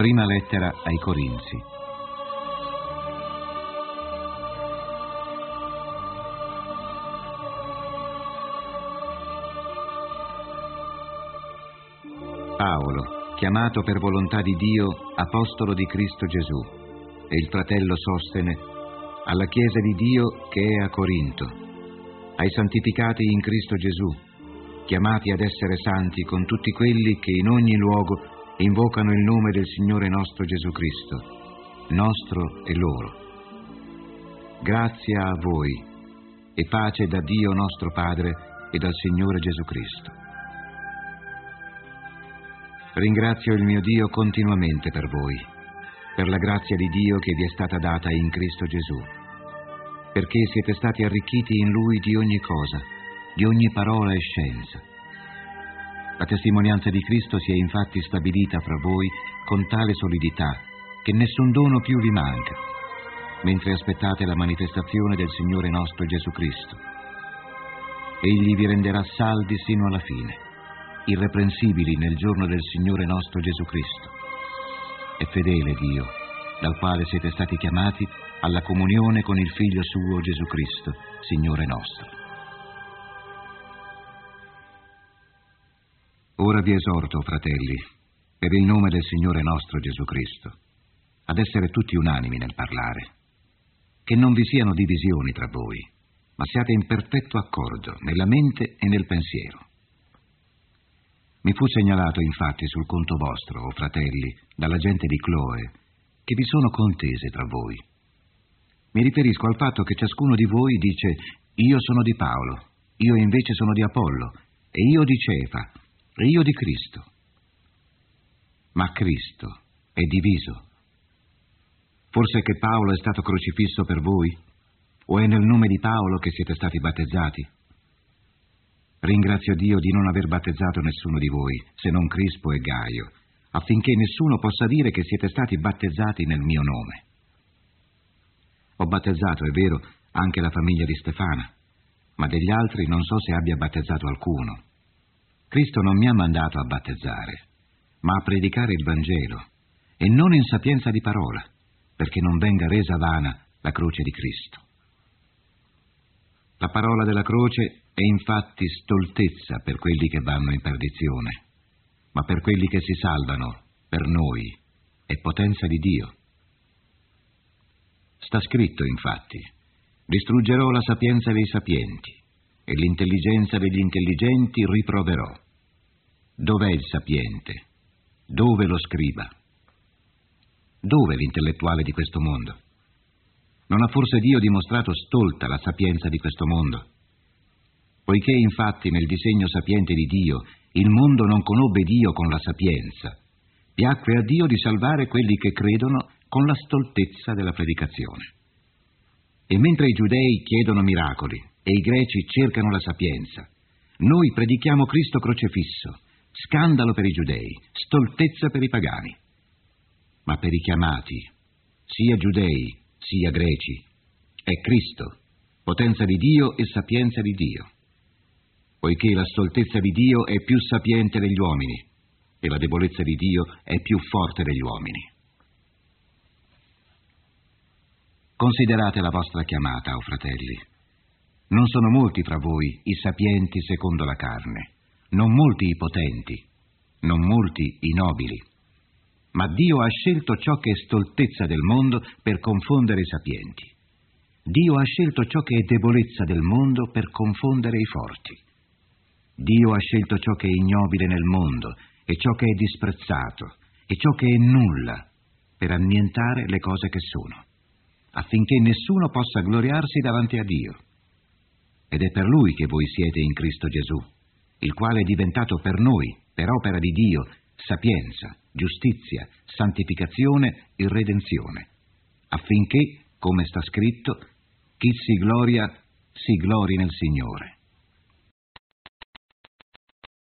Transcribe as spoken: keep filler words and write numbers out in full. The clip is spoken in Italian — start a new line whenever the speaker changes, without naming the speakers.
Prima lettera ai Corinzi. Paolo, chiamato per volontà di Dio, apostolo di Cristo Gesù, e il fratello Sostene, alla Chiesa di Dio che è a Corinto, ai santificati in Cristo Gesù, chiamati ad essere santi con tutti quelli che in ogni luogo invocano il nome del Signore nostro Gesù Cristo, nostro e loro. Grazia a voi e pace da Dio nostro Padre e dal Signore Gesù Cristo. Ringrazio il mio Dio continuamente per voi, per la grazia di Dio che vi è stata data in Cristo Gesù, perché siete stati arricchiti in Lui di ogni cosa, di ogni parola e scienza. La testimonianza di Cristo si è infatti stabilita fra voi con tale solidità che nessun dono più vi manca, mentre aspettate la manifestazione del Signore nostro Gesù Cristo. Egli vi renderà saldi sino alla fine, irreprensibili nel giorno del Signore nostro Gesù Cristo. È fedele Dio, dal quale siete stati chiamati alla comunione con il Figlio suo Gesù Cristo, Signore nostro. Ora vi esorto, fratelli, per il nome del Signore nostro Gesù Cristo, ad essere tutti unanimi nel parlare, che non vi siano divisioni tra voi, ma siate in perfetto accordo nella mente e nel pensiero. Mi fu segnalato infatti sul conto vostro, o fratelli, dalla gente di Cloe, che vi sono contese tra voi. Mi riferisco al fatto che ciascuno di voi dice: io sono di Paolo, io invece sono di Apollo, e io di Cefa, e io di Cristo. Ma Cristo è diviso. Forse che Paolo è stato crocifisso per voi? O è nel nome di Paolo che siete stati battezzati? Ringrazio Dio di non aver battezzato nessuno di voi, se non Crispo e Gaio, affinché nessuno possa dire che siete stati battezzati nel mio nome. Ho battezzato, è vero, anche la famiglia di Stefana, ma degli altri non so se abbia battezzato alcuno. Cristo non mi ha mandato a battezzare, ma a predicare il Vangelo, e non in sapienza di parola, perché non venga resa vana la croce di Cristo. La parola della croce è infatti stoltezza per quelli che vanno in perdizione, ma per quelli che si salvano, per noi, è potenza di Dio. Sta scritto infatti: distruggerò la sapienza dei sapienti e l'intelligenza degli intelligenti riproverò. Dov'è il sapiente? Dove lo scriba? Dove l'intellettuale di questo mondo? Non ha forse Dio dimostrato stolta la sapienza di questo mondo? Poiché infatti nel disegno sapiente di Dio il mondo non conobbe Dio con la sapienza, piacque a Dio di salvare quelli che credono con la stoltezza della predicazione. E mentre i giudei chiedono miracoli e i greci cercano la sapienza, noi predichiamo Cristo crocefisso, scandalo per i giudei, stoltezza per i pagani. Ma per i chiamati, sia giudei sia greci, è Cristo, potenza di Dio e sapienza di Dio. Poiché la stoltezza di Dio è più sapiente degli uomini e la debolezza di Dio è più forte degli uomini. Considerate la vostra chiamata, o fratelli. Non sono molti fra voi i sapienti secondo la carne, non molti i potenti, non molti i nobili. Ma Dio ha scelto ciò che è stoltezza del mondo per confondere i sapienti. Dio ha scelto ciò che è debolezza del mondo per confondere i forti. Dio ha scelto ciò che è ignobile nel mondo e ciò che è disprezzato e ciò che è nulla per annientare le cose che sono, affinché nessuno possa gloriarsi davanti a Dio. Ed è per Lui che voi siete in Cristo Gesù, il quale è diventato per noi, per opera di Dio, sapienza, giustizia, santificazione e redenzione, affinché, come sta scritto, chi si gloria, si glori nel Signore.